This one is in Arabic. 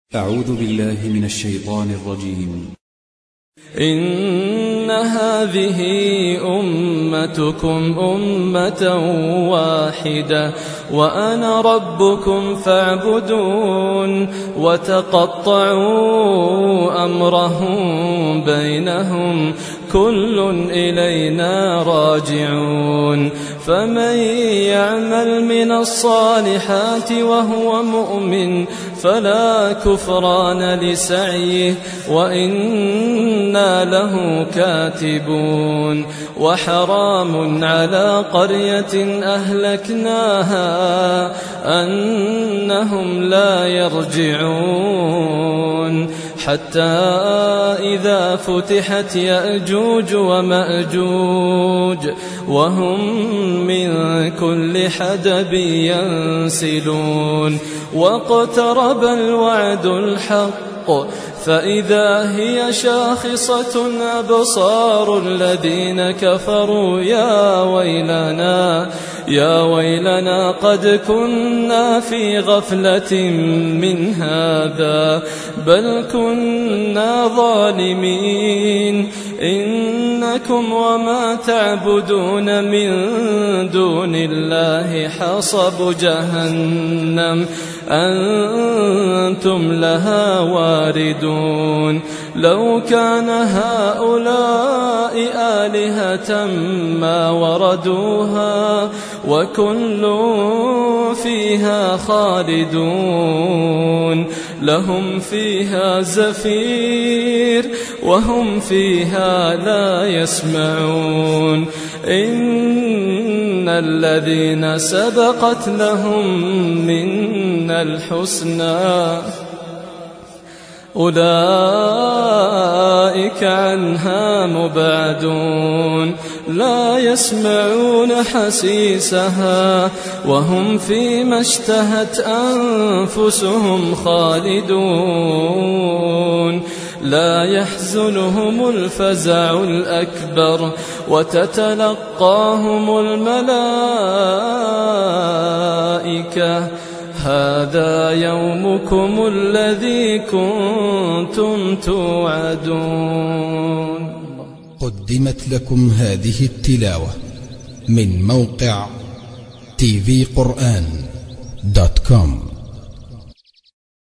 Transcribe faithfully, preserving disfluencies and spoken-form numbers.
أعوذ بالله من الشيطان الرجيم. إن هذه أمتكم أمة واحدة وأنا ربكم فاعبدون وتقطعوا أمرهم بينهم كل إلينا راجعون فمن يعمل من الصالحات وهو مؤمن فلا كفران لسعيه وإنا له كاتبون وحرام على قرية أهلكناها أنهم لا يرجعون حتى إذا فتحت يأجوج ومأجوج وهم من كل حدب ينسلون واقترب الوعد الحق فإذا هي شاخصة أبصار الذين كفروا يا ويلنا يا ويلنا قد كنا في غفلة من هذا بل كنا ظالمين إنكم وما تعبدون من دون الله حصب جهنم أنتم لها واردون لو كان هؤلاء آلهة ما وردوها وكل فيها خالدون لهم فيها زفير وهم فيها لا يسمعون إن الذين سبقت لهم منا الحسنى أولئك عنها مبعدون لا يسمعون حسيسها وهم فيما اشتهت أنفسهم خالدون لا يحزنهم الفزع الأكبر وتتلقاهم الملائكة هذا يومكم الذي كنتم توعدون. قدمت لكم هذه التلاوة من موقع تي في قرآن دوت كوم.